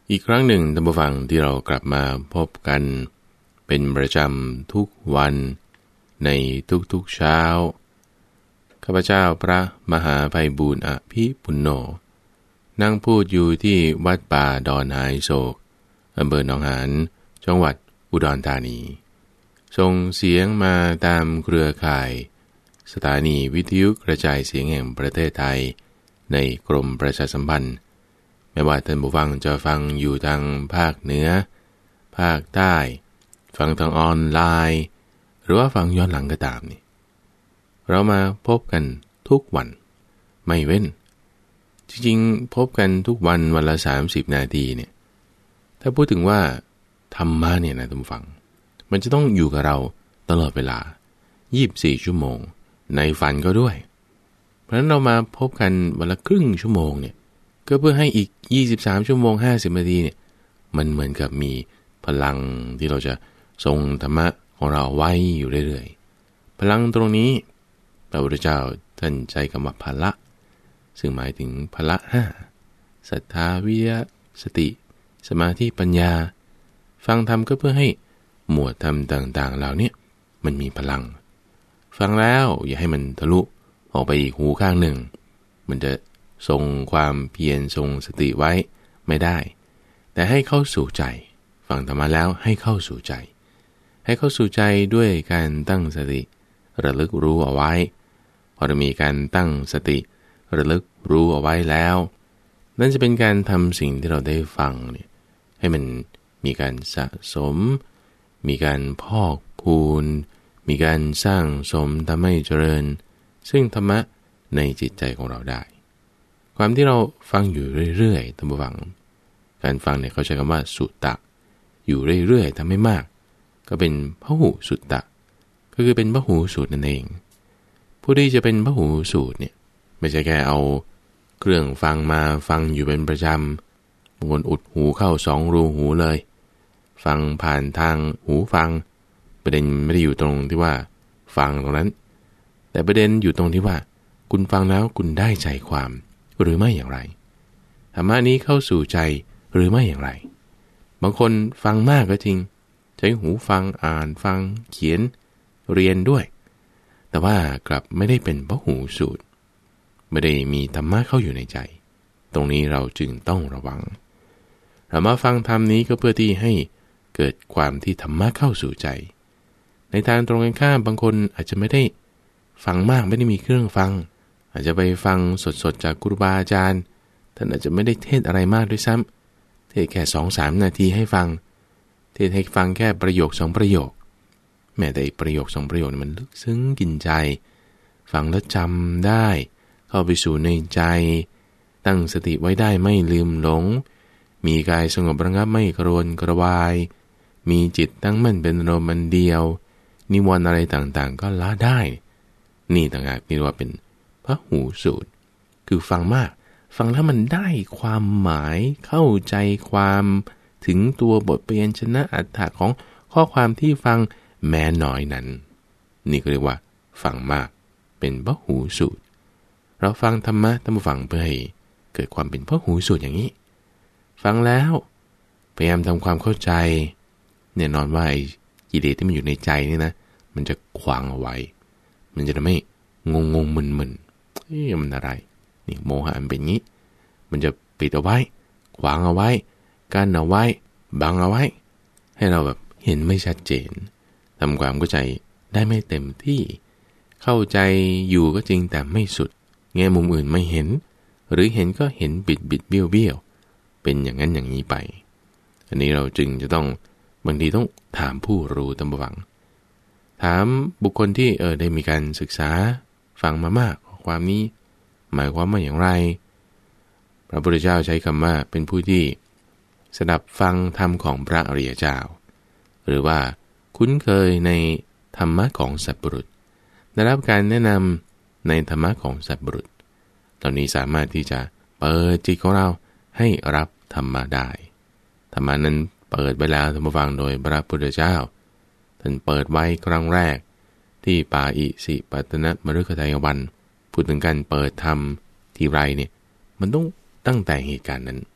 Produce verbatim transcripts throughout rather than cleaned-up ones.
อีกครั้งหนึ่งท่านผู้ฟังที่เรากลับมาพบกันเป็นประจำทุกวันในทุกๆเช้าข้าพเจ้าพระมหาไพบูลย์อภิปุณโญนั่งพูดอยู่ที่วัดป่าดอนหายโศกอำเภอหนองหานจังหวัดอุดรธานีส่งเสียงมาตามเครือข่ายสถานีวิทยุกระจายเสียงแห่งประเทศไทยในกรมประชาสัมพันธ์ไม่ว่าท่านผู้ฟังจะฟังอยู่ทางภาคเหนือภาคใต้ฟังทางออนไลน์หรือว่าฟังย้อนหลังก็ตามนี่เรามาพบกันทุกวันไม่เว้นจริงๆพบกันทุกวันวันละสามสิบนาทีเนี่ยถ้าพูดถึงว่าธรรมะเนี่ยนะท่านผู้ฟังมันจะต้องอยู่กับเราตลอดเวลายี่สิบสี่ชั่วโมงในฝันก็ด้วยเพราะฉะนั้นเรามาพบกันวันละครึ่งชั่วโมงเนี่ยก็เพื่อให้อีกยี่สิบสามชั่วโมงห้าสิบนาทีเนี่ยมันเหมือนกับมีพลังที่เราจะทรงธรรมะของเราไว้อยู่เรื่อยๆพลังตรงนี้พระพุทธเจ้าท่านใช้คำว่าพละซึ่งหมายถึงพละห้าศรัทธาวิริยะสติสมาธิปัญญาฟังธรรมก็เพื่อให้หมวดธรรมต่างๆเหล่านี้มันมีพลังฟังแล้วอย่าให้มันทะลุออกไปอีกหูข้างหนึ่งมันจะทรงความเพียรทรงสติไว้ไม่ได้แต่ให้เข้าสู่ใจฟังธรรมะแล้วให้เข้าสู่ใจให้เข้าสู่ใจด้วยการตั้งสติระลึกรู้เอาไว้พอจะมีการตั้งสติระลึกรู้เอาไว้แล้วนั่นจะเป็นการทำสิ่งที่เราได้ฟังเนี่ยให้มันมีการสะสมมีการพอกพูนมีการสร้างสมทำให้เจริญซึ่งธรรมะในจิตใจของเราได้ความที่เราฟังอยู่เรื่อยๆท่านผู้ฟังการฟังเนี่ยเขาใช้คำว่าสุตตะอยู่เรื่อยๆทำให้มากก็เป็นพหูสุตตะก็คือเป็นพหูสูตรนั่นเองผู้ที่จะเป็นพหูสูตรเนี่ยไม่ใช่แค่เอาเครื่องฟังมาฟังอยู่เป็นประจำบางคนอุดหูเข้าสองรูหูเลยฟังผ่านทางหูฟังประเด็นไม่ได้อยู่ตรงที่ว่าฟังตรงนั้นแต่ประเด็นอยู่ตรงที่ว่าคุณฟังแล้วคุณได้ใจความหรือไม่อย่างไรธรรมะนี้เข้าสู่ใจหรือไม่อย่างไรบางคนฟังมากก็จริงใช้หูฟังอ่านฟังเขียนเรียนด้วยแต่ว่ากลับไม่ได้เป็นพหูสูตรไม่ได้มีธรรมะเข้าอยู่ในใจตรงนี้เราจึงต้องระวังเรามาฟังธรรมนี้ก็เพื่อที่ให้เกิดความที่ธรรมะเข้าสู่ใจในทางตรงกันข้ามบางคนอาจจะไม่ได้ฟังมากไม่ได้มีเครื่องฟังอาจจะไปฟังสดๆจากครูบาอาจารย์ท่านอาจจะไม่ได้เทศอะไรมากด้วยซ้ำเทศแค่ สองถึงสาม นาทีให้ฟังเทศให้ฟังแค่ประโยคสองประโยคแม้แต่ประโยคสองประโยคมันลึกซึ้งกินใจฟังแล้วจำได้เข้าไปสู่ในใจตั้งสติไว้ได้ไม่ลืมหลงมีกายสงบระงับไม่กระวนกระวายมีจิตตั้งมั่นเป็นอารมณ์เดียวนิวรณ์อะไรต่างๆก็ละได้นี่ต่างหากนี่ว่าเป็นพหูสูตรคือฟังมากฟังแล้วมันได้ความหมายเข้าใจความถึงตัวบทเปลี่ยนชนะอัตถะของข้อความที่ฟังแม้น้อยนั้นนี่ก็เรียกว่าฟังมากเป็นพหูสูตรเราฟังธรรมะท่านผู้ฟังเพื่อให้เกิดความเป็นพหูสูตรอย่างนี้ฟังแล้วพยายามทำความเข้าใจแน่นอนว่าไอ้กิเลสที่มันอยู่ในใจนี่นะมันจะขวางเอาไว้มันจะทำให้งงงมึนมึนเอ๊ะมันอะไรนี่โมหะมันเป็นงี้มันจะปิดเอาไว้ขวางเอาไว้กั้นเอาไว้บังเอาไว้ให้เราแบบเห็นไม่ชัดเจนทำความเข้าใจได้ไม่เต็มที่เข้าใจอยู่ก็จริงแต่ไม่สุดแง่มุมอื่นไม่เห็นหรือเห็นก็เห็นบิดบิดเบี้ยวเบี้ยวเป็นอย่างนั้นอย่างนี้ไปอันนี้เราจึงจะต้องบางทีต้องถามผู้รู้ตามบังถามบุคคลที่เออได้มีการศึกษาฟังมามากความนี้หมายความว่าอย่างไรพระพุทธเจ้าใช้คำว่าเป็นผู้ที่สดับฟังธรรมของพระอริยเจ้าหรือว่าคุ้นเคยในธรรมะของสัตว์บุรุษได้รับการแนะนำในธรรมะของสัตว์บุรุษตอนนี้สามารถที่จะเปิดจิตของเราให้รับธรรมะได้ธรรมะนั้นเปิดไปแล้วธรรมฟังโดยพระพุทธเจ้าท่านเปิดไว้ครั้งแรกที่ป่าอิสิปตนมฤคทายวันพูดถึงการเปิดธรรมทีไรเนี่ยมันต้องตั้งแต่เหตุการณ์นั้น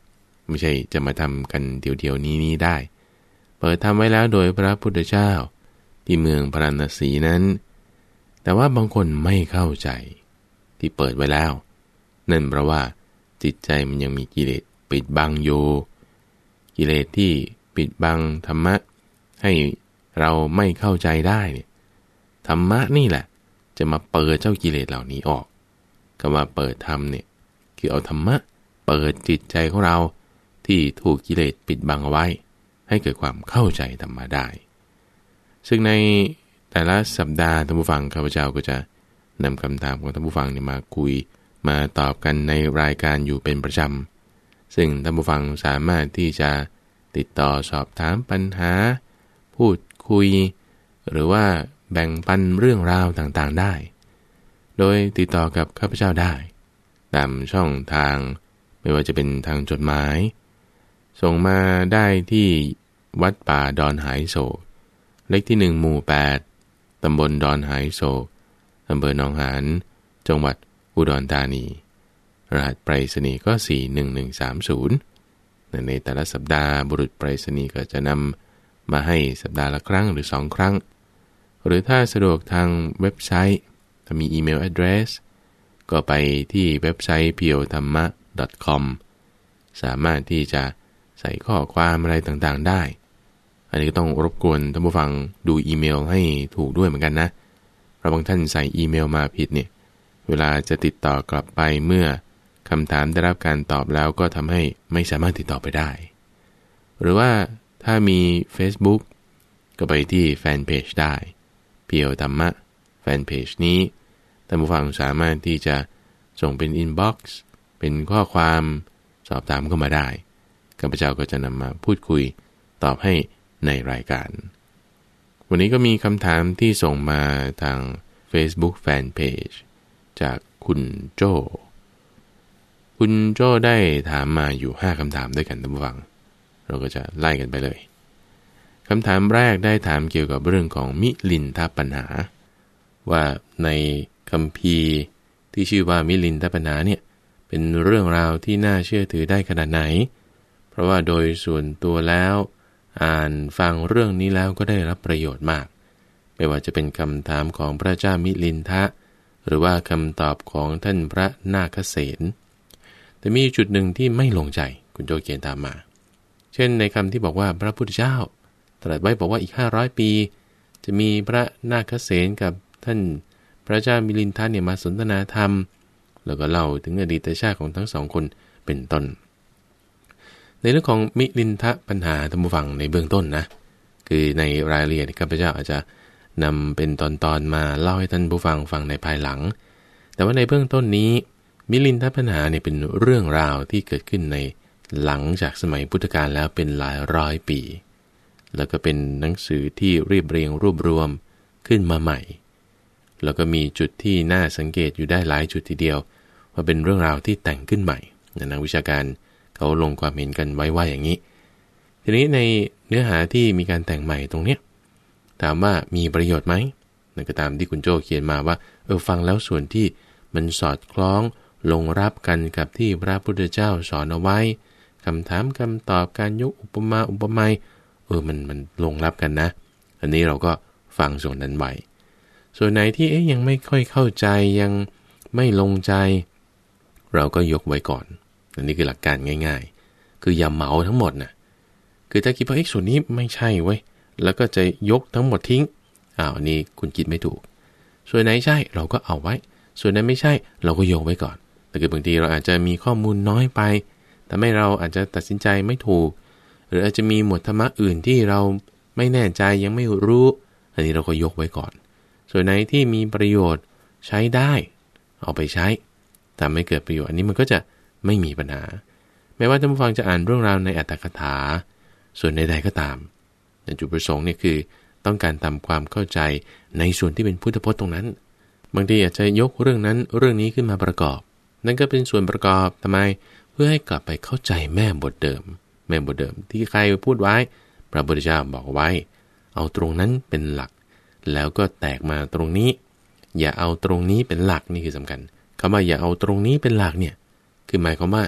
ไม่ใช่จะมาทำกันเดี๋ยวๆนี้นี้ได้เปิดทำไว้แล้วโดยพระพุทธเจ้าที่เมืองพาราณสีนั้นแต่ว่าบางคนไม่เข้าใจที่เปิดไว้แล้วนั่นเพราะว่าจิตใจมันยังมีกิเลสปิดบังอยู่กิเลสที่ปิดบังธรรมะให้เราไม่เข้าใจได้เนี่ยธรรมะนี่แหละจะมาเปิดเจ้ากิเลสเหล่านี้ออกคำว่าเปิดธรรมเนี่ยคือเอาธรรมะเปิดจิตใจของเราที่ถูกกิเลสปิดบังเอาไว้ให้เกิดความเข้าใจธรรมะได้ซึ่งในแต่ละสัปดาห์ท่านผู้ฟังข้าพเจ้าก็จะนำคำถามของท่านผู้ฟังเนี่ยมาคุยมาตอบกันในรายการอยู่เป็นประจำซึ่งท่านผู้ฟังสามารถที่จะติดต่อสอบถามปัญหาพูดคุยหรือว่าแบ่งปันเรื่องราวต่างๆได้โดยติดต่อกับข้าพเจ้าได้ตามช่องทางไม่ว่าจะเป็นทางจดหมายส่งมาได้ที่วัดป่าดอนหายโศกเลขที่หนึ่งหมู่แปดตำบลดอนหายโศกอำเภอหนองหานจังหวัดอุดรธานีรหัสไปรษณีย์ก็สี่หนึ่งหนึ่งสามศูนย์ในแต่ละสัปดาห์บุรุษไปรษณีย์ก็จะนำมาให้สัปดาห์ละครั้งหรือสองครั้งหรือถ้าสะดวกทางเว็บไซต์ถ้ามีอีเมล address ก็ไปที่เว็บไซต์ พี โอ ธรรมะ ดอท คอม สามารถที่จะใส่ข้อความอะไรต่างๆได้อันนี้ก็ต้องรบกวนท่านผู้ฟังดูอีเมลให้ถูกด้วยเหมือนกันนะเพราะบางท่านใส่อีเมลมาผิดเนี่ยเวลาจะติดต่อกลับไปเมื่อคำถามได้รับการตอบแล้วก็ทำให้ไม่สามารถติดต่อไปได้หรือว่าถ้ามี Facebook ก็ไปที่แฟนเพจได้เพียวธรรมะแฟนเพจนี้ท่านผู้ฟังสามารถที่จะส่งเป็นอินบ็อกซ์เป็นข้อความสอบถามเข้ามาได้ข้าพเจ้าก็จะนำมาพูดคุยตอบให้ในรายการวันนี้ก็มีคำถามที่ส่งมาทาง Facebook Fanpage จากคุณโจ้คุณโจ้ได้ถามมาอยู่ห้าคำถามด้วยกันท่านผู้ฟังเราก็จะไล่กันไปเลยคำถามแรกได้ถามเกี่ยวกับเรื่องของมิลินทปัญหาว่าในคัมภีร์ที่ชื่อว่ามิลินทปัญหาเนี่ยเป็นเรื่องราวที่น่าเชื่อถือได้ขนาดไหนเพราะว่าโดยส่วนตัวแล้วอ่านฟังเรื่องนี้แล้วก็ได้รับประโยชน์มากไม่ว่าจะเป็นคำถามของพระเจ้ามิลินทะหรือว่าคำตอบของท่านพระนาคเสนแต่มีจุดหนึ่งที่ไม่ลงใจคุณโจเขียนตามมาเช่นในคำที่บอกว่าพระพุทธเจ้าตรัสไว้บอกว่าอีกห้าร้อยปีจะมีพระนาคเสนกับท่านพระเจ้ามิลินทะเนี่ยมาสนทนาธรรมแล้วก็เล่าถึงอดีตชาติของทั้งสองคนเป็นต้นในเรื่องของมิลินทะปัญหาท่านผู้ฟังในเบื้องต้นนะคือในรายละเอียดข้าพเจ้าอาจจะนำเป็นตอนๆมาเล่าให้ท่านผู้ฟังฟังในภายหลังแต่ว่าในเบื้องต้นนี้มิลินทะปัญหาเนี่ยเป็นเรื่องราวที่เกิดขึ้นในหลังจากสมัยพุทธกาลแล้วเป็นหลายร้อยปีแล้วก็เป็นหนังสือที่เรียบเรียงรวบรวมขึ้นมาใหม่แล้วก็มีจุดที่น่าสังเกตอยู่ได้หลายจุดทีเดียวว่าเป็นเรื่องราวที่แต่งขึ้นใหม่นักวิชาการเขาลงความเห็นกันไว้ว่าอย่างนี้ทีนี้ในเนื้อหาที่มีการแต่งใหม่ตรงเนี้ยถามว่ามีประโยชน์ไหมนั่นก็ตามที่คุณโจ้เขียนมาว่าเออฟังแล้วส่วนที่มันสอดคล้องลงรับกันกับที่พระพุทธเจ้าสอนเอาไว้คำถามคำตอบการยกอุปมาอุปไมยเออมันมันลงรับกันนะอันนี้เราก็ฟังส่วนนั้นไว้ส่วนไหนที่เอ๊ยยังไม่ค่อยเข้าใจยังไม่ลงใจเราก็ยกไว้ก่อนอันนี้คือหลักการง่ายๆคืออย่าเหมาทั้งหมดนะคือถ้าคิดว่าเอ๊ะส่วนนี้ไม่ใช่เว้ยแล้วก็จะยกทั้งหมดทิ้งอ้าวอันนี้คุณคิดไม่ถูกส่วนไหนใช่เราก็เอาไว้ส่วนไหนไม่ใช่เราก็ยกไว้ก่อนแต่คือบางทีเราอาจจะมีข้อมูลน้อยไปทำให้เราอาจจะตัดสินใจไม่ถูกหรืออาจจะมีหมวดธรรมะอื่นที่เราไม่แน่ใจยังไม่รู้อันนี้เราก็ยกไว้ก่อนส่วนไหนที่มีประโยชน์ใช้ได้เอาไปใช้ทำให้เกิดประโยชน์อันนี้มันก็จะไม่มีปัญหาแม้ว่าท่านผู้ฟังจะอ่านเรื่องราวในอัตถกถาส่วนใดๆก็ตามจุดประสงค์เนี่ยคือต้องการทำความเข้าใจในส่วนที่เป็นพุทธพจน์ตรงนั้นบางทีอาจจะยกเรื่องนั้นเรื่องนี้ขึ้นมาประกอบนั่นก็เป็นส่วนประกอบทำไมเพื่อให้กลับไปเข้าใจแม่บทเดิมแม่บทเดิมที่ใครพูดไว้พระพุทธเจ้าบอกไว้เอาตรงนั้นเป็นหลักแล้วก็แตกมาตรงนี้อย่าเอาตรงนี้เป็นหลักนี่คือสำคัญคำว่าอย่าเอาตรงนี้เป็นหลักเนี่ยคือหมายความว่า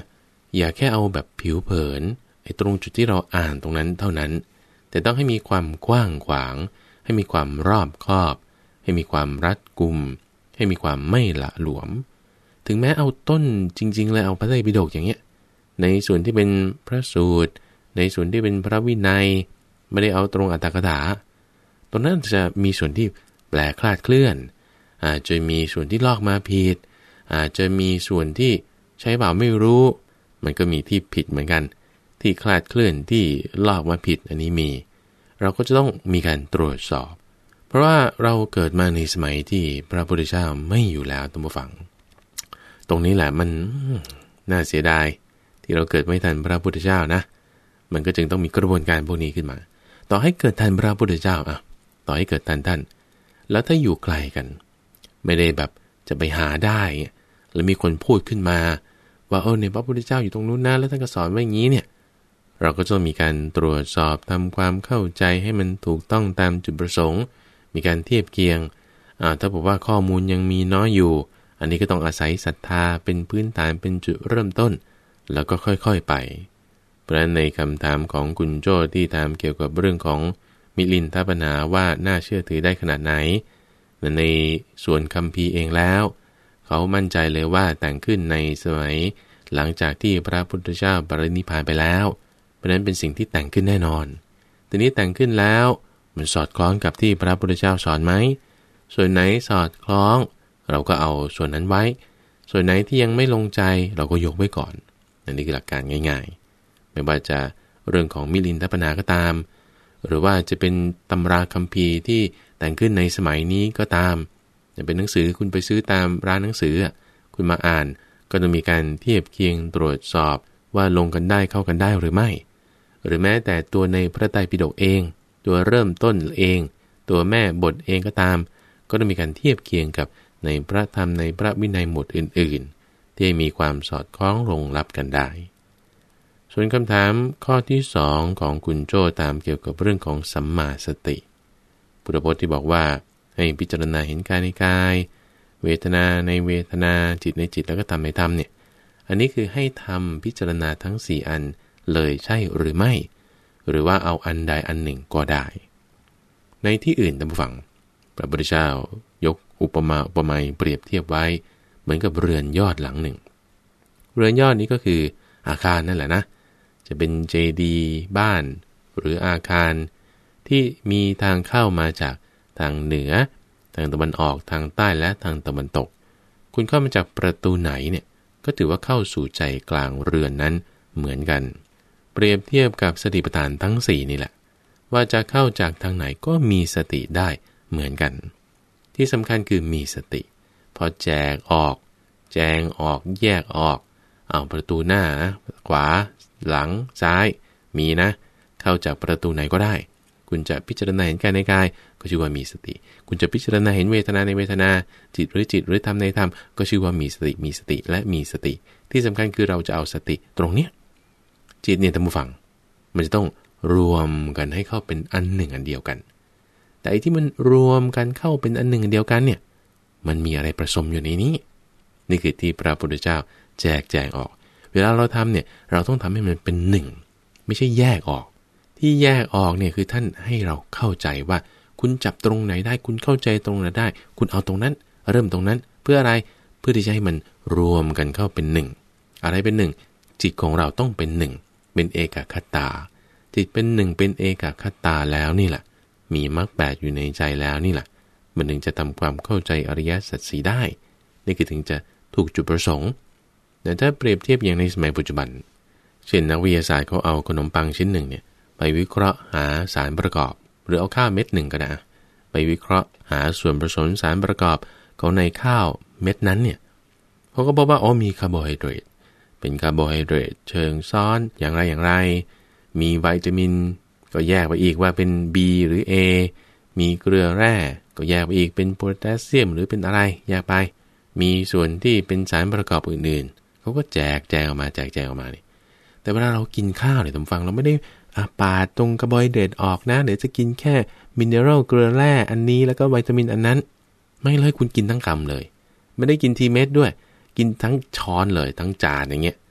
อย่าแค่เอาแบบผิวเผินไอ้ตรงจุดที่เราอ่านตรงนั้นเท่านั้นแต่ต้องให้มีความกว้างขวางให้มีความรอบคอบให้มีความรัดกุมให้มีความไม่ละหลวมถึงแม้เอาต้นจริงๆเลยเอาพระไตรปิฎกอย่างเงี้ยในส่วนที่เป็นพระสูตรในส่วนที่เป็นพระวินัยไม่ได้เอาตรงอัตถกถาตรงนั้นจะมีส่วนที่แปลคลาดเคลื่อนอาจจะมีส่วนที่ลอกมาผิดอาจจะมีส่วนที่ใช้เปล่าไม่รู้มันก็มีที่ผิดเหมือนกันที่คลาดเคลื่อนที่ลอกมาผิดอันนี้มีเราก็จะต้องมีการตรวจสอบเพราะว่าเราเกิดมาในสมัยที่พระพุทธเจ้าไม่อยู่แล้วท่านผู้ฟังตรงนี้แหละมันน่าเสียดายที่เราเกิดไม่ทันพระพุทธเจ้านะมันก็จึงต้องมีกระบวนการพวกนี้ขึ้นมาต่อให้เกิดทันพระพุทธเจ้าอ่ะต่อให้เกิดทันท่านแล้วถ้าอยู่ไกลกันไม่ได้แบบจะไปหาได้แล้วมีคนพูดขึ้นมาว่าเออเนี่ยพระพุทธเจ้าอยู่ตรงนู้นนะแล้วท่านก็สอนไว้อย่างนี้เนี่ยเราก็จะมีการตรวจสอบทำความเข้าใจให้มันถูกต้องตามจุดประสงค์มีการเทียบเคียงอ่าถ้าบอกว่าข้อมูลยังมีน้อยอยู่อันนี้ก็ต้องอาศัยศรัทธาเป็นพื้นฐานเป็นจุดเริ่มต้นแล้วก็ค่อยๆไปเพราะฉะนั้นในคำถามของคุณโจ้ที่ถามเกี่ยวกับเรื่องของมิลินทปัญหาว่าน่าเชื่อถือได้ขนาดไหนในส่วนคัมภีร์เองแล้วเขามั่นใจเลยว่าแต่งขึ้นในสมัยหลังจากที่พระพุทธเจ้าปรินิพพานไปแล้วเพราะนั้นเป็นสิ่งที่แต่งขึ้นแน่นอนทีนี้แต่งขึ้นแล้วมันสอดคล้องกับที่พระพุทธเจ้าสอนไหมส่วนไหนสอดคล้องเราก็เอาส่วนนั้นไว้ส่วนไหนที่ยังไม่ลงใจเราก็ยกไว้ก่อนนั่นนี่คือหลักการง่ายๆไม่ว่าจะเรื่องของมิลินทปัญหาก็ตามหรือว่าจะเป็นตำราคัมภีร์ที่แต่งขึ้นในสมัยนี้ก็ตามจะเป็นหนังสือคุณไปซื้อตามร้านหนังสือคุณมาอ่านก็ต้องมีการเทียบเคียงตรวจสอบว่าลงกันได้เข้ากันได้หรือไม่หรือแม้แต่ตัวในพระไตรปิฎกเองตัวเริ่มต้นเองตัวแม่บทเองก็ตามก็ต้องมีการเทียบเคียงกับในพระธรรมในพระวินัยหมวดอื่นๆที่มีความสอดคล้องลงรับกันได้ส่วนคำถามข้อที่สองของคุณโจ้ตามเกี่ยวกับเรื่องของสัมมาสติพุทธพจน์ที่บอกว่าให้พิจารณาเห็นกายในกายเวทนาในเวทนาจิตในจิตแล้วก็ธรรมในธรรมเนี่ยอันนี้คือให้ทำพิจารณาทั้งสี่อันเลยใช่หรือไม่หรือว่าเอาอันใดอันหนึ่งก็ได้ในที่อื่นท่านผู้ฟังพระพุทธเจ้ายกอุปมาอุปไมยเปรียบเทียบไว้เหมือนกับเรือนยอดหลังหนึ่งเรือนยอดนี้ก็คืออาคารนั่นแหละนะจะเป็นเจดีย์บ้านหรืออาคารที่มีทางเข้ามาจากทางเหนือทางตะวันออกทางใต้และทางตะวันตกคุณเข้ามาจากประตูไหนเนี่ยก็ถือว่าเข้าสู่ใจกลางเรือนนั้นเหมือนกันเปรียบเทียบกับสติปัฏฐานทั้งสี่นี่แหละว่าจะเข้าจากทางไหนก็มีสติได้เหมือนกันที่สำคัญคือมีสติพอแจกออกแจงออกแยกออกเอาประตูหน้าขวาหลังซ้ายมีนะเข้าจากประตูไหนก็ได้คุณจะพิจารณาเห็นกายในกายก็ชื่อว่ามีสติคุณจะพิจารณาเห็นเวทนาในเวทนาจิตหรือจิตหรือธรรมในธรรมก็ชื่อว่ามีสติมีสติและมีสติที่สำคัญคือเราจะเอาสติตรงเนี้ยจิตเนี่ยท่านผู้ฟังมันจะต้องรวมกันให้เข้าเป็นอันหนึ่งอันเดียวกันแต่ไอ้ที่มันรวมกันเข้าเป็นอันหนึ่งอันเดียวกันเนี่ยมันมีอะไรผสมอยู่ในนี้นี่คือที่พระพุทธเจ้าแจกแจงออกเวลาเราทำเนี่ยเราต้องทำให้มันเป็นหนึ่งไม่ใช่แยกออกที่แยกออกเนี่ยคือท่านให้เราเข้าใจว่าคุณจับตรงไหนได้คุณเข้าใจตรงไหนได้คุณเอาตรงนั้นเริ่มตรงนั้นเพื่ออะไรเพื่อที่จะให้มันรวมกันเข้าเป็นหนึ่งอะไรเป็นหนึ่งจิตของเราต้องเป็นหนึ่งเป็นเอกคตาจิตเป็นหนึ่งเป็นเอกคตาแล้วนี่แหละมีมรรคแปดอยู่ในใจแล้วนี่แหละมันถึงจะทำความเข้าใจอริยสัจสี่ได้นี่คือถึงจะถูกจุดประสงค์แต่ถ้าเปรียบเทียบอย่างในสมัยปัจจุบันเช่นนักวิทยาศาสตร์เขาเอาขนมปังชิ้นหนึ่งเนี่ยไปวิเคราะห์หาสารประกอบหรือเอาข้าวเม็ดหนึ่งก็ได้ไปวิเคราะห์หาส่วนผสมสารประกอบของในข้าวเม็ดนั้นเนี่ยเขาก็บอกว่าอ๋อมีคาร์โบไฮเดรตเป็นคาร์โบไฮเดรตเชิงซ้อนอย่างไรอย่างไรมีวิตามินก็แยกไปอีกว่าเป็น B หรือ A มีเกลือแร่ก็แยกไปอีกเป็นโพแทสเซียมหรือเป็นอะไรแยกไปมีส่วนที่เป็นสารประกอบอื่นๆเขาก็แจกแจงออกมาแจกแจงออกมานี่แต่เวลาเรากินข้าวเนี่ยท่านฟังเราไม่ได้ปาดตรงคาร์โบไฮเดรตออกนะเดี๋ยวจะกินแค่มินเนอรัลเกลือแร่อันนี้แล้วก็วิตามินอันนั้นไม่เลยคุณกินทั้งคำเลยไม่ได้กินทีเม็ดด้วยกินทั้งช้อนเลยทั้งจานอย่างเงี้ย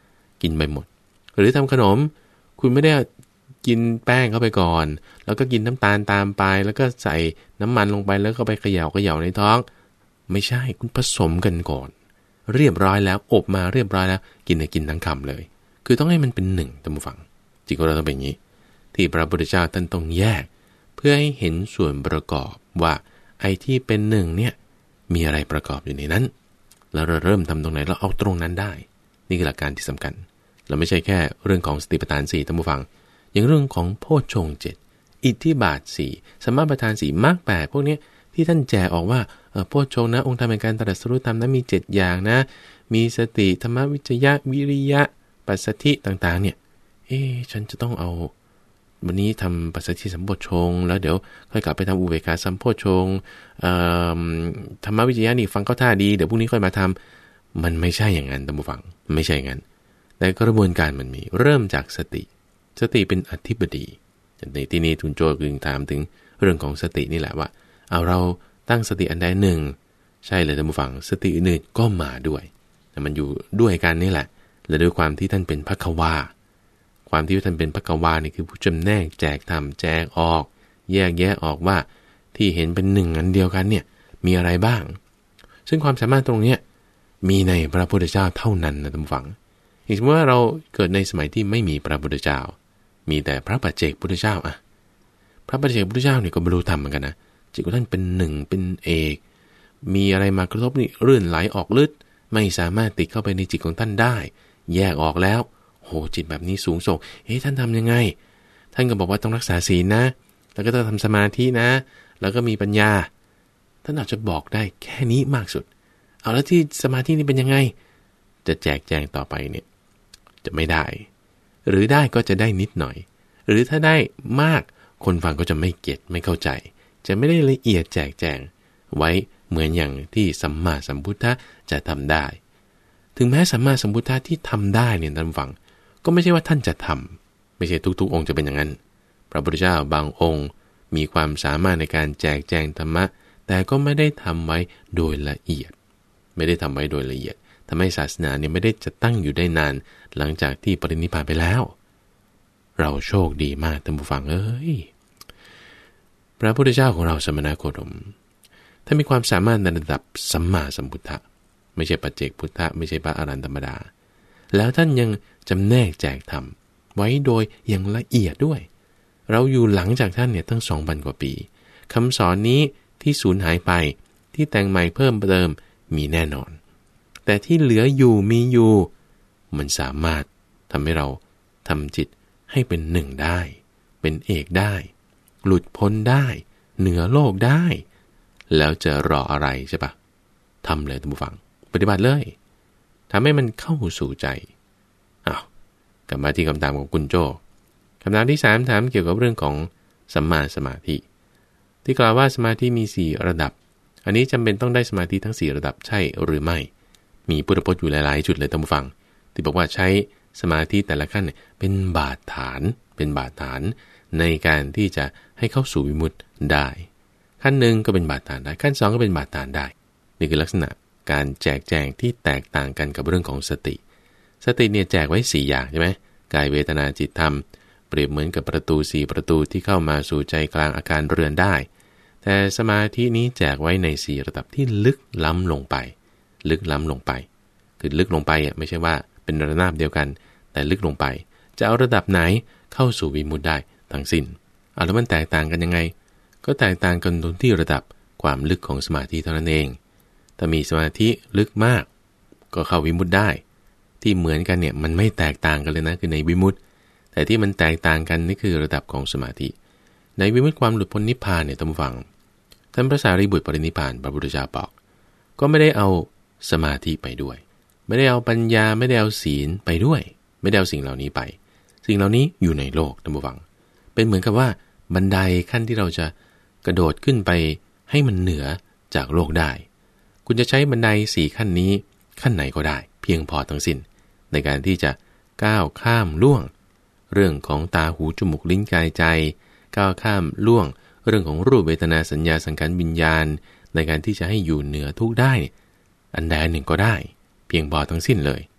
กินไปหมดหรือทำขนมคุณไม่ได้กินแป้งเข้าไปก่อนแล้วก็กินน้ำตาลตามไปแล้วก็ใส่น้ำมันลงไปแล้วก็ไปเขย่าเขย่าในท้องไม่ใช่คุณผสมกันก่อนเรียบร้อยแล้วอบมาเรียบร้อยแล้วกินเนี่ยกินทั้งคำเลยคือต้องให้มันเป็นหนึ่งท่านผู้ฟังจริงๆเราต้องเป็นอย่างนี้ที่พระพุทธเจ้าท่านต้องแยกเพื่อให้เห็นส่วนประกอบว่าไอ้ที่เป็นหนึ่งเนี่ยมีอะไรประกอบอยู่ในนั้นแล้วเราเริ่มทำตรงไหนเราเอาตรงนั้นได้นี่คือหลักการที่สำคัญเราไม่ใช่แค่เรื่องของสติปัฏฐานสี่ท่านผู้ฟังอย่างเรื่องของโพชฌงค์เจ็ดอิทธิบาทสี่สัมมาประธานสี่มรรคแปดพวกนี้ที่ท่านแจกออกว่าเออโพชฌงค์นะองค์ธรรมแห่งการตรัสรู้ธรรมนะมีเจ็ดอย่างนะมีสติธรรมวิจยะวิริยะปัสสัทธิต่างๆเนี่ยเอ๊ะฉันจะต้องเอาวันนี้ทำปัสสัทธิสัมโพชฌงค์แล้วเดี๋ยวค่อยกลับไปทำอุเบกขาสัมโพชฌงค์ธรรมวิจยะนี่ฟังเข้าท่าดีเดี๋ยวพรุ่งนี้ค่อยมาทำมันไม่ใช่อย่างนั้นท่านผู้ฟังไม่ใช่อย่างนั้นแต่กระบวนการมันมีเริ่มจากสติสติเป็นอธิบดีในที่นี้ทุนโจจึงถามถึงเรื่องของสตินี่แหละว่าเอาเราตั้งสติอันใดหนึ่งใช่เลยท่านผู้ฟังสติอื่นๆก็มาด้วยแต่มันอยู่ด้วยกันนี่แหละและด้วยความที่ท่านเป็นภัควาความที่ท่านเป็นภัควานี่คือผู้จำแนกแจกทำแจกออกแยกแยะออกว่าที่เห็นเป็นหนึ่งอันเดียวกันเนี่ยมีอะไรบ้างซึ่งความสามารถตรงนี้มีในพระพุทธเจ้าเท่านั้นนะท่านผู้ฟังอีกสมมติว่าเราเกิดในสมัยที่ไม่มีพระพุทธเจ้ามีแต่พระปัจเจกพุทธเจ้าอะพระปัจเจกพุทธเจ้าเนี่ยก็บรรลุธรรมเหมือนกันนะจิตของท่านเป็นหนึ่งเป็นเอกมีอะไรมากระทบนี่เลื่อนไหลออกลึกไม่สามารถติดเข้าไปในจิตของท่านได้แยกออกแล้วโหจิตแบบนี้สูงส่งเฮ้ยท่านทำยังไงท่านก็บอกว่าต้องรักษาศีลนะแล้วก็ต้องทำสมาธินะแล้วก็มีปัญญาท่านอาจจะบอกได้แค่นี้มากสุดเอาแล้วที่สมาธินี่เป็นยังไงจะแจกแจงต่อไปเนี่ยจะไม่ได้หรือได้ก็จะได้นิดหน่อยหรือถ้าได้มากคนฟังก็จะไม่เก็ตไม่เข้าใจจะไม่ได้ละเอียดแจกแจงไว้เหมือนอย่างที่สัมมาสัมพุทธะจะทำได้ถึงแม้สัมมาสัมพุทธะที่ทำได้เนี่ยท่านฟังก็ไม่ใช่ว่าท่านจะทำไม่ใช่ทุกๆองค์จะเป็นอย่างนั้นพระพุทธเจ้าบางองค์มีความสามารถในการแจกแจงธรรมะแต่ก็ไม่ได้ทำไว้โดยละเอียดไม่ได้ทำไว้โดยละเอียดทำให้ศาสนาเนี่ยไม่ได้จะตั้งอยู่ได้นานหลังจากที่ปรินิพพานไปแล้วเราโชคดีมากท่านผู้ฟังเอ้ยพระพุทธเจ้าของเราสมณโคดมท่านมีความสามารถในระดับสัมมาสัมพุทธะไม่ใช่ปัจเจกพุทธะไม่ใช่พระอรหันต์ธรรมดาแล้วท่านยังจำแนกแจกธรรมไว้โดยอย่างละเอียดด้วยเราอยู่หลังจากท่านเนี่ยตั้ง สองพัน กว่าปีคำสอนนี้ที่สูญหายไปที่แต่งใหม่เพิ่มเติมมีแน่นอนแต่ที่เหลืออยู่มีอยู่มันสามารถทำให้เราทำจิตให้เป็นหนึ่งได้เป็นเอกได้หลุดพ้นได้เหนือโลกได้แล้วจะรออะไรใช่ปะทำเลยท่านผู้ฟังปฏิบัติเลยทำให้มันเข้าสู่ใจอ้าวกลับมาที่คำถามของคุณโจคำถามที่สามถามเกี่ยวกับเรื่องของสัมมาสมาธิที่กล่าวว่าสมาธิมีสี่ระดับอันนี้จำเป็นต้องได้สมาธิทั้งสี่ระดับใช่หรือไม่มีพุทธพจน์อยู่หลายๆจุดเลยท่านผู้ฟังที่บอกว่าใช้สมาธิแต่ละขั้นเนี่ยเป็นบาดฐานเป็นบาดฐานในการที่จะให้เข้าสู่วิมุตติได้ขั้นหนึ่งก็เป็นบาดฐานได้ขั้นสองก็เป็นบาดฐานได้นี่คือลักษณะการแจกแจงที่แตกต่างกันกับเรื่องของสติสติเนี่ยแจกไว้สี่อย่างใช่ไหมกายเวทนาจิตธรรมเปรียบเหมือนกับประตูสี่ประตูที่เข้ามาสู่ใจกลางอาการเรือนได้แต่สมาธินี้แจกไว้ในสี่ระดับที่ลึกล้ำลงไปลึกล้ำลงไปคือลึกลงไปอ่ะไม่ใช่ว่าเป็นระนาบเดียวกันแต่ลึกลงไปจะเอาระดับไหนเข้าสู่วิมุตติได้ทั้งสิ้นเอาแล้วมันแตกต่างกันยังไงก็แตกต่างกันตรงที่ระดับความลึกของสมาธิเท่านั้นเองถ้ามีสมาธิลึกมากก็เข้าวิมุตติได้ที่เหมือนกันเนี่ยมันไม่แตกต่างกันเลยนะคือในวิมุตติแต่ที่มันแตกต่างกันนี่คือระดับของสมาธิในวิมุตติความหลุดพ้นนิพพานเนี่ยท่านผู้ฟังท่านพระสารีบุตรปรินิพพานพระพุทธเจ้าบอกก็ไม่ได้เอาสมาธิไปด้วยไม่ได้เอาปัญญาไม่ได้เอาศีลไปด้วยไม่ได้เอาสิ่งเหล่านี้ไปสิ่งเหล่านี้อยู่ในโลกท่านผู้ฟังเป็นเหมือนกับว่าบันไดขั้นที่เราจะกระโดดขึ้นไปให้มันเหนือจากโลกได้คุณจะใช้บันไดสี่ขั้นนี้ขั้นไหนก็ได้เพียงพอทั้งสิ้นในการที่จะก้าวข้ามล่วงเรื่องของตาหูจมูกลิ้นกายใจก้าวข้ามล่วงเรื่องของรูปเวทนาสัญญาสังขารวิญญาณในการที่จะให้อยู่เหนือทุกได้อันใดอันหนึ่งก็ได้เพียงพอทั้งสิ้นเลย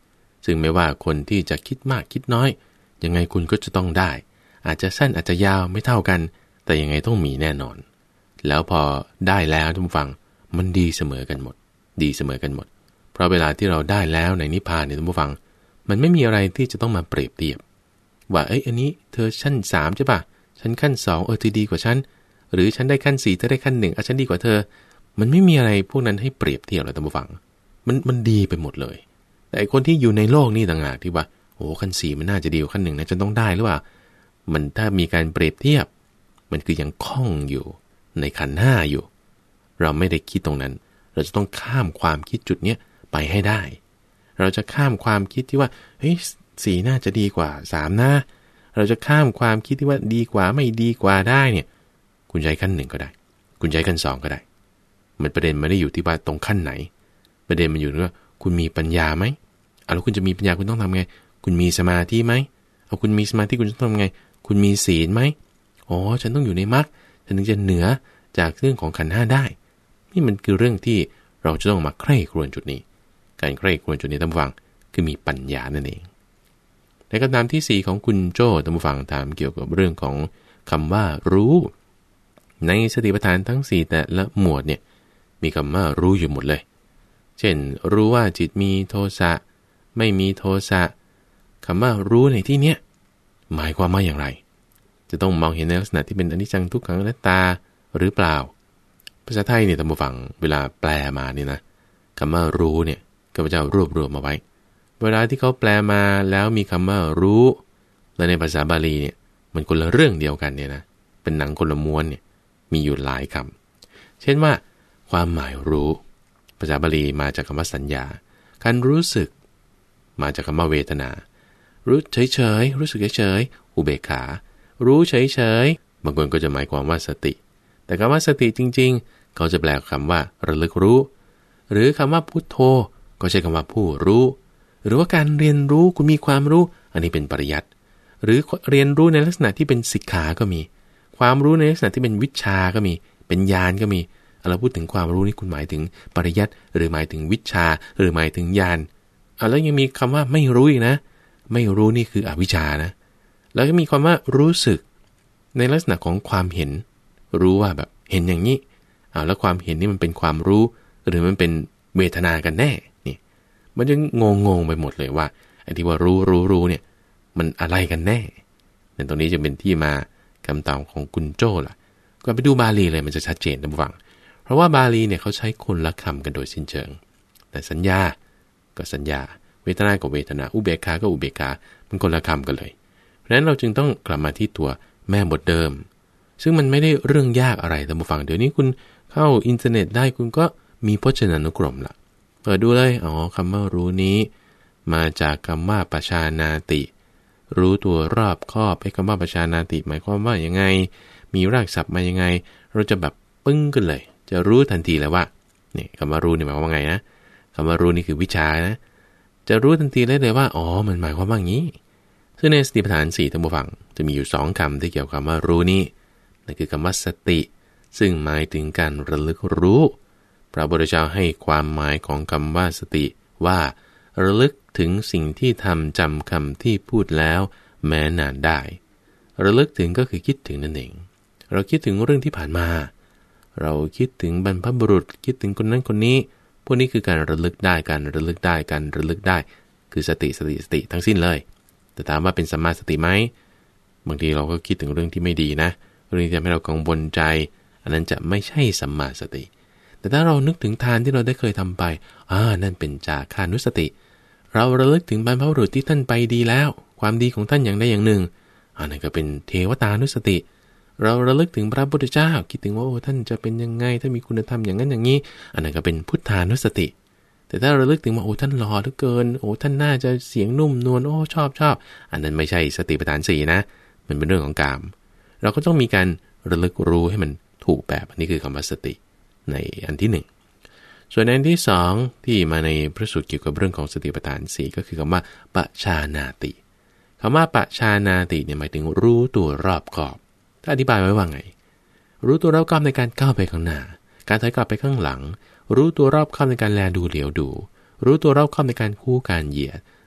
ซึ่งไม่ว่าคนที่จะคิดมากคิดน้อยยังไงคุณก็จะต้องได้อาจจะสั้นอาจจะยาวไม่เท่ากันแต่ยังไงต้องมีแน่นอนแล้วพอได้แล้วท่านผู้ฟังมันดีเสมอกันหมดดีเสมอกันหมดเพราะเวลาที่เราได้แล้วในนิพพานเนี่ยท่านผู้ฟังมันไม่มีอะไรที่จะต้องมาเปรียบเทียบว่าเอ้ยอันนี้เธอชั้นสามใช่ป่ะฉันขั้นสองเออเธอดีกว่าฉันหรือฉันได้ขั้นสี่เธอได้ขั้นหนึ่งอ่ะฉันดีกว่าเธอมันไม่มีอะไรพวกนั้นให้เปรียบเทียบเลยท่านผู้ฟังมันมันดีไปหมดเลยแต่คนที่อยู่ในโลกนี้ต่างหากที่ว่าโอ้ขั้นสี่มันน่าจะดีกว่าขั้นหนึ่งนะฉันต้องได้หรือเปล่ามันถ้ามีการเปรียบเทียบมันคือยังคล้องอยู่ในขันธ์ห้าอยู่เราไม่ได้คิดตรงนั้นเราจะต้องข้ามความคิดจุดเนี้ยไปให้ได้เราจะข้ามความคิดที่ว่าเฮ้ยสี่น่าจะดีกว่าสามนะเราจะข้ามความคิดที่ว่าดีกว่าไม่ดีกว่าได้เนี่ยคุณใช้ขั้นหนึ่งก็ได้คุณใช้ขั้นสองก็ได้มันประเด็นไม่ได้อยู่ที่ว่าตรงขั้นไหนประเด็นมันอยู่ที่ว่าคุณมีปัญญาไหมเอาแล้วคุณจะมีปัญญาคุณต้องทำไงคุณมีสมาธิไหมเอาคุณมีสมาธิคุณจะต้องทำไงคุณมีศีลไหมอ๋อฉันต้องอยู่ในมรรคฉันถึงจะเหนือจากเรื่องของขันธ์ห้าได้นี่มันคือเรื่องที่เราจะต้องมาใคร่ครวญจุดนี้การใคร่ครวญจุดนี้ท่านผู้ฟังคือมีปัญญานั่นเองในคำถามที่สี่ของคุณโจ้ท่านผู้ฟังถามเกี่ยวกับเรื่องของคำว่ารู้ในสติปัฏฐานทั้งสี่แต่ละหมวดเนี่ยมีคำว่ารู้อยู่หมดเลยเช่นรู้ว่าจิตมีโทสะไม่มีโทสะคำว่ารู้ในที่เนี้ยหมายความว่าอย่างไรจะต้องมองเห็นในลักษณะที่เป็นอนิจจังทุกขังอนัตตาหรือเปล่าภาษาไทยเนี่ยท่านผู้ฟังเวลาแปลมาเนี่ยนะคำว่ารู้เนี่ยข้าพเจ้ารวบรวมมาไว้เวลาที่เขาแปลมาแล้วมีคำว่ารู้และในภาษาบาลีเนี่ยมันคนละเรื่องเดียวกันเนี่ยนะเป็นหนังคนละม้วนเนี่ยมีอยู่หลายคำเช่นว่าความหมายรู้ภาษาบาลีมาจากคำว่าสัญญาการรู้สึกมาจากคำว่าเวทนารู้เฉยๆรู้สึกเฉยๆอุเบกขารู้เฉยๆบางคนก็จะหมายความว่าสติแต่คำว่าสติจริงๆเขาจะแปลคำว่าระลึกรู้หรือคำว่าพุทโธก็ใช้คำว่าผู้รู้หรือว่าการเรียนรู้คุณมีความรู้อันนี้เป็นปริยัติหรือเรียนรู้ในลักษณะที่เป็นสิกขาก็มีความรู้ในลักษณะที่เป็นวิชาก็มีเป็นญาณก็มีเราพูดถึงความรู้นี่คุณหมายถึงปริยัติหรือหมายถึงวิชาหรือหมายถึงญาณอ่ะแล้วยังมีคำว่าไม่รู้อีกนะไม่รู้นี่คืออวิชชานะแล้วก็มีความว่ารู้สึกในลักษณะของความเห็นรู้ว่าแบบเห็นอย่างนี้อ่าแล้วความเห็นนี่มันเป็นความรู้หรือมันเป็นเวทนากันแน่นี่มันจะงงงไปหมดเลยว่าไอ้ที่ว่ารู้รู้รู้เนี่ยมันอะไรกันแน่ในตรงนี้จะเป็นที่มาคำตอบของคุณโจ้ล่ะก็ไปดูบาลีเลยมันจะชัดเจนนะผู้ฟังเพราะว่าบาลีเนี่ยเขาใช้คนละคำกันโดยสิ้นเชิงแต่สัญญาก็สัญญาเวทนาก็เวทนาอุเบกขาก็อุเบกขามันคนละคำกันเลยเพราะฉะนั้นเราจึงต้องกลับมาที่ตัวแม่บทเดิมซึ่งมันไม่ได้เรื่องยากอะไรท่านผู้ฟังเดี๋ยวนี้คุณเข้าอินเทอร์เน็ตได้คุณก็มีพจนานุกรมละเปิดดูเลยอ๋อคำว่ารู้นี้มาจากคำว่าปชานาติรู้ตัวรอบคอบไอ้คำว่าปชานาติหมายความว่ายังไงมีรากศัพท์มายังไงเราจะแบบปึ้งกันเลยจะรู้ทันทีเลยว่านี่คำว่ารู้นี่หมายความว่าไงนะคำว่ารู้นี่คือวิชานะจะรู้ทันทีเลยเลยว่าอ๋อมันหมายความว่าอย่างนี้ซึ่งในสติปัฏฐานสี่ท่านผู้ฟังจะมีอยู่สองคำที่เกี่ยวกับคำว่ารู้นี่นั่นคือคำว่าสติซึ่งหมายถึงการระลึกรู้พระพุทธเจ้าให้ความหมายของคำว่าสติว่าระลึกถึงสิ่งที่ทำจำคำที่พูดแล้วแม้นานได้ระลึกถึงก็คือคิดถึงนั่นเองเราคิดถึงเรื่องที่ผ่านมาเราคิดถึงบรรพบุรุษคิดถึงคนนั้นคนนี้พวกนี้คือการระลึกได้การระลึกได้การระลึกได้คือสติสติสติทั้งสิ้นเลยแต่ถามว่าเป็นสัมมาสติไหมบางทีเราก็คิดถึงเรื่องที่ไม่ดีนะเรื่องที่ทำให้เรากังวลใจอันนั้นจะไม่ใช่สัมมาสติแต่ถ้าเรานึกถึงทานที่เราได้เคยทำไปอ่านั่นเป็นจาคานุสติเราระลึกถึงบรรพบุรุษที่ท่านไปดีแล้วความดีของท่านอย่างใดอย่างหนึ่งอันนั้นก็เป็นเทวตานุสติเราระลึกถึงพระพุทธเจ้าคิดถึงว่าโอ้ท่านจะเป็นยังไงท่านมีคุณธรรมอย่างนั้นอย่างนี้อันนั้นก็เป็นพุทธานุสติแต่ถ้าเราระลึกถึงว่าโอ้ท่านหล่อเหลือเกินโอ้ท่านน่าจะเสียงนุ่มนวลโอ้ชอบชอบอันนั้นไม่ใช่สติปัฏฐานสี่นะมันเป็นเรื่องของกามเราก็ต้องมีการระลึกรู้ให้มันถูกแบบอันนี้คือคำว่าสติในอันที่หนึ่งส่วนอันที่สองที่มาในพระสูตรเกี่ยวกับเรื่องของสติปัฏฐานสี่ก็คือคำว่าปชานาติคำว่าปชานาติเนี่ยหมายถึงรู้ตัวรอบขอบถ้าอธิบายไว้ว่าไงรู้ตัวรอบขอบในการก้าวไปข้างหน้าการถอยกลับไปข้างหลังรู้ตัวรอบขอบในการแลดูเหลียวดูรู้ตัวรอบขอบในการคู่การเหยียด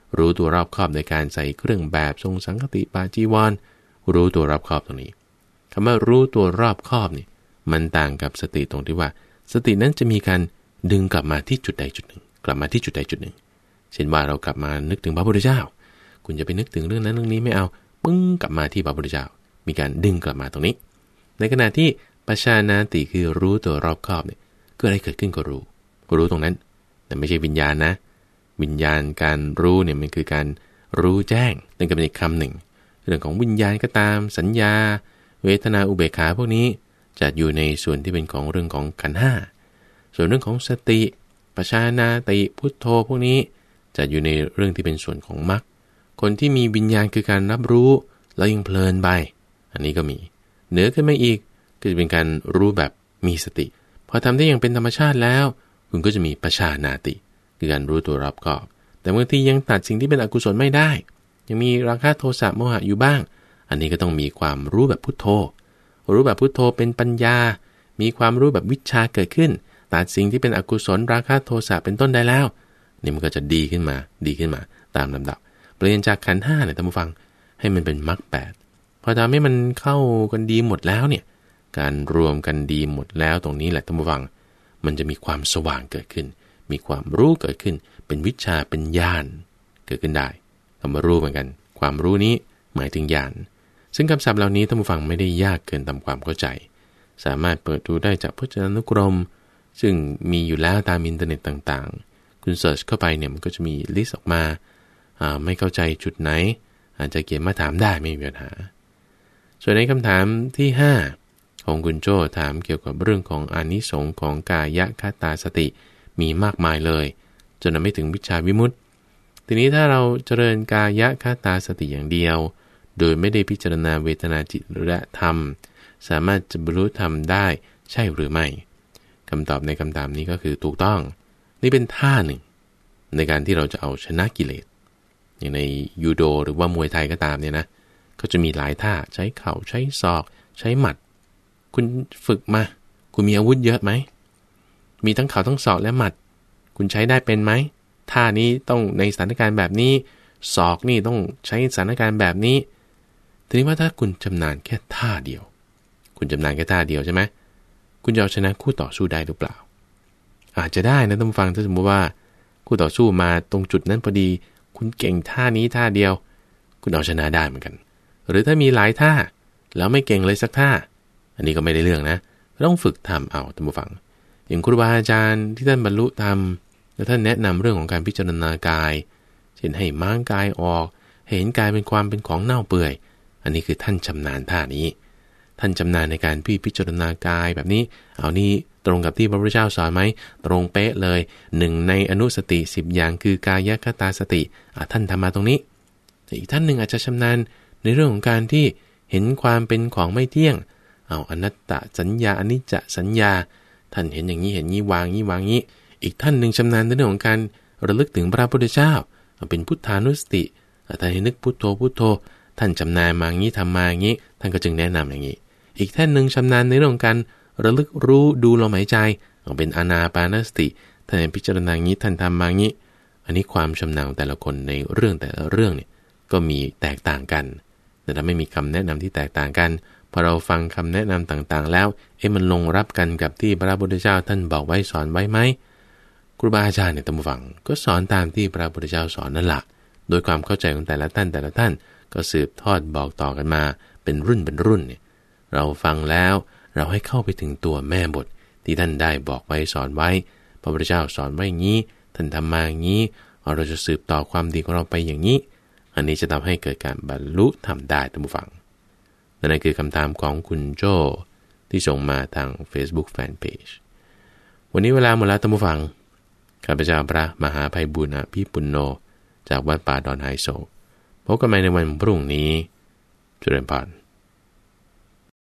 รู้ตัวรอบคอบในการใส่เครื่องแบบทรงสังคติปาจีวรรู้ตัวรอบคอบตรงนี้คำว่ารู้ตัวรอบคอบนี่มันต่างกับสติตรงที่ว่าสตินั้นจะมีการดึงกลับมาที่จุดใดจุดหนึ่งกลับมาที่จุดใดจุดหนึ่งเช่นว่าเรากลับมานึกถึงพระพุทธเจ้าคุณจะไปนึกถึงเรื่องนั้นเรื่องนี้ไม่เอาปึ้งกลับมาที่พระพุทธเจ้ามีการดึงกลับมาตรงนี้ในขณะที่ปัจจานาติคือรู้ตัวรอบคอบเนี่ยก็อะไรเกิดขึ้นก็รู้รู้ตรงนั้นแต่ไม่ใช่วิญญาณนะวิญญาณการรู้เนี่ยมันคือการรู้แจ้งนั่นก็เป็นอีกคำหนึ่งเรื่องของวิญญาณก็ตามสัญญาเวทนาอุเบกขาพวกนี้จะอยู่ในส่วนที่เป็นของเรื่องของขันธ์ห้าส่วนเรื่องของสติปัจจานาติพุทโธพวกนี้จะอยู่ในเรื่องที่เป็นส่วนของมรรคคนที่มีวิญญาณคือการรับรู้แล้วยังเพลินไปอันนี้ก็มีเหนือขึ้นมาอีกก็จะเป็นการรู้แบบมีสติพอทำได้อย่างเป็นธรรมชาติแล้วคุณก็จะมีปัจจานาติคือการรู้ตัวรอบคอบแต่บางทียังตัดสิ่งที่เป็นอกุศลไม่ได้ยังมีราคะโทสะโมหะอยู่บ้างอันนี้ก็ต้องมีความรู้แบบพุทโธรู้แบบพุทโธเป็นปัญญามีความรู้แบบวิชาเกิดขึ้นตัดสิ่งที่เป็นอกุศลราคะโทสะเป็นต้นได้แล้วนี่มันก็จะดีขึ้นมาดีขึ้นมาตามลำดับเปลี่ยนจากขันธ์ห้าเนี่ยท่านผู้ฟังให้มันเป็นมรรคแปดพอทำให้มันเข้ากันดีหมดแล้วเนี่ยการรวมกันดีหมดแล้วตรงนี้แหละท่านผู้ฟังมันจะมีความสว่างเกิดขึ้นมีความรู้เกิดขึ้นเป็นวิชาเป็นญาณเกิดขึ้นได้คำว่ารู้เหมือนกันความรู้นี้หมายถึงญาณซึ่งคำศัพท์เหล่านี้ท่านผู้ฟังไม่ได้ยากเกินตามความเข้าใจสามารถเปิดดูได้จากพจนานุกรมซึ่งมีอยู่แล้วตามอินเทอร์เน็ตต่างๆคุณเสิร์ชเข้าไปเนี่ยมันก็จะมีลิสต์ออกมาไม่เข้าใจจุดไหนอาจจะเขียนมาถามได้ไม่มีปัญหาส่วนในคำถามที่ห้าของคุณโจ้ถามเกี่ยวกับเรื่องของอานิสงส์ของกายคตาสติมีมากมายเลยจนไม่ถึงวิชาวิมุตติทีนี้ถ้าเราเจริญกายคตาสติอย่างเดียวโดยไม่ได้พิจารณาเวทนาจิตและธรรมสามารถจะบรรลุธรรมได้ใช่หรือไม่คำตอบในคำถามนี้ก็คือถูกต้องนี่เป็นท่าหนึ่งในการที่เราจะเอาชนะกิเลสอย่างในยูโดหรือว่ามวยไทยก็ตามเนี่ยนะก็จะมีหลายท่าใช้เข่าใช้ศอกใช้หมัดคุณฝึกมาคุณมีอาวุธเยอะไหมมีทั้งเข่าทั้งศอกและหมัดคุณใช้ได้เป็นไหมท่านี้ต้องในสถานการณ์แบบนี้ศอกนี่ต้องใช้สถานการณ์แบบนี้ทีนี้ว่าถ้าคุณชำนาญแค่ท่าเดียวคุณชำนาญแค่ท่าเดียวใช่ไหมคุณจะเอาชนะคู่ต่อสู้ได้หรือเปล่าอาจจะได้นะท่านฟังถ้าสมมติว่าคู่ต่อสู้มาตรงจุดนั้นพอดีคุณเก่งท่านี้ท่าเดียวคุณเอาชนะได้เหมือนกันหรือถ้ามีหลายท่าแล้วไม่เก่งเลยสักท่าอันนี้ก็ไม่ได้เรื่องนะต้องฝึกทำเอาท่านผู้ฟังอย่างครูบาอาจารย์ที่ท่านบรรลุธรรมแล้วท่านแนะนำเรื่องของการพิจารณากายเช่นให้ม้างกายออกเห็นกายเป็นความเป็นของเน่าเปื่อยอันนี้คือท่านชำนาญท่านี้ท่านชำนาญในการพิพิจารณากายแบบนี้เอานี่ตรงกับที่พระพุทธเจ้าสอนไหมตรงเป๊ะเลยหนึ่งในอนุสติสิบอย่างคือกายคตาสติท่านทำมาตรงนี้อีกท่านหนึ่งอาจจะชำนาญในเรื่องของการที่เห็นความเป็นของไม่เที่ยงเอาอนัตตสัญญาอนิจจสัญญาท่านเห็นอย่างนี้เห็นนี้วางนี้วางนี้อีกท่านหนึ่งชำนาญในเรื่องของการระลึกถึงพระพุทธเจ้าเป็นพุทธานุสติท่านให้นึกพุทโธพุทโธท่านชำนาญมาอย่างนี้ทำมาอย่างนี้ท่านก็จึงแนะนำอย่างนี้อีกท่านหนึ่งชำนาญในเรื่องของการระลึกรู้ดูลมหายใจเป็นอานาปานสติท่านพิจารณาอย่างนี้ท่านทำมาอย่างนี้อันนี้ความชำนาญแต่ละคนในเรื่องแต่ละเรื่องเนี่ยก็มีแตกต่างกันแต่ถ้าไม่มีคำแนะนำที่แตกต่างกันพอเราฟังคำแนะนำต่างๆแล้วเอ๊ะมันลงรับกันกับที่พระพุทธเจ้าท่านบอกไว้สอนไว้ไหมครูบาอาจารย์เนี่ยท่านผู้ฟังก็สอนตามที่พระพุทธเจ้าสอนนั่นแหละโดยความเข้าใจของแต่ละท่านแต่ละท่านก็สืบทอดบอกต่อกันมาเป็นรุ่นเป็นรุ่นเนี่ยเราฟังแล้วเราให้เข้าไปถึงตัวแม่บทที่ท่านได้บอกไว้สอนไว้พระพุทธเจ้าสอนไว้อย่างนี้ท่านทำมาอย่างนี้เราจะสืบต่อความดีของเราไปอย่างนี้อันนี้จะทำให้เกิดการบรรลุธรรมได้ท่านผู้ฟังนั่นคือคำถามของคุณโจ้ที่ส่งมาทาง Facebook Fanpage วันนี้เวลาหมดแล้วท่านผู้ฟังข้าพเจ้าพระมหาไพบูลย์อภิปุณโญจากวัดป่าดอนไฮโซพบกันใหม่ในวันพรุ่งนี้เจริญพร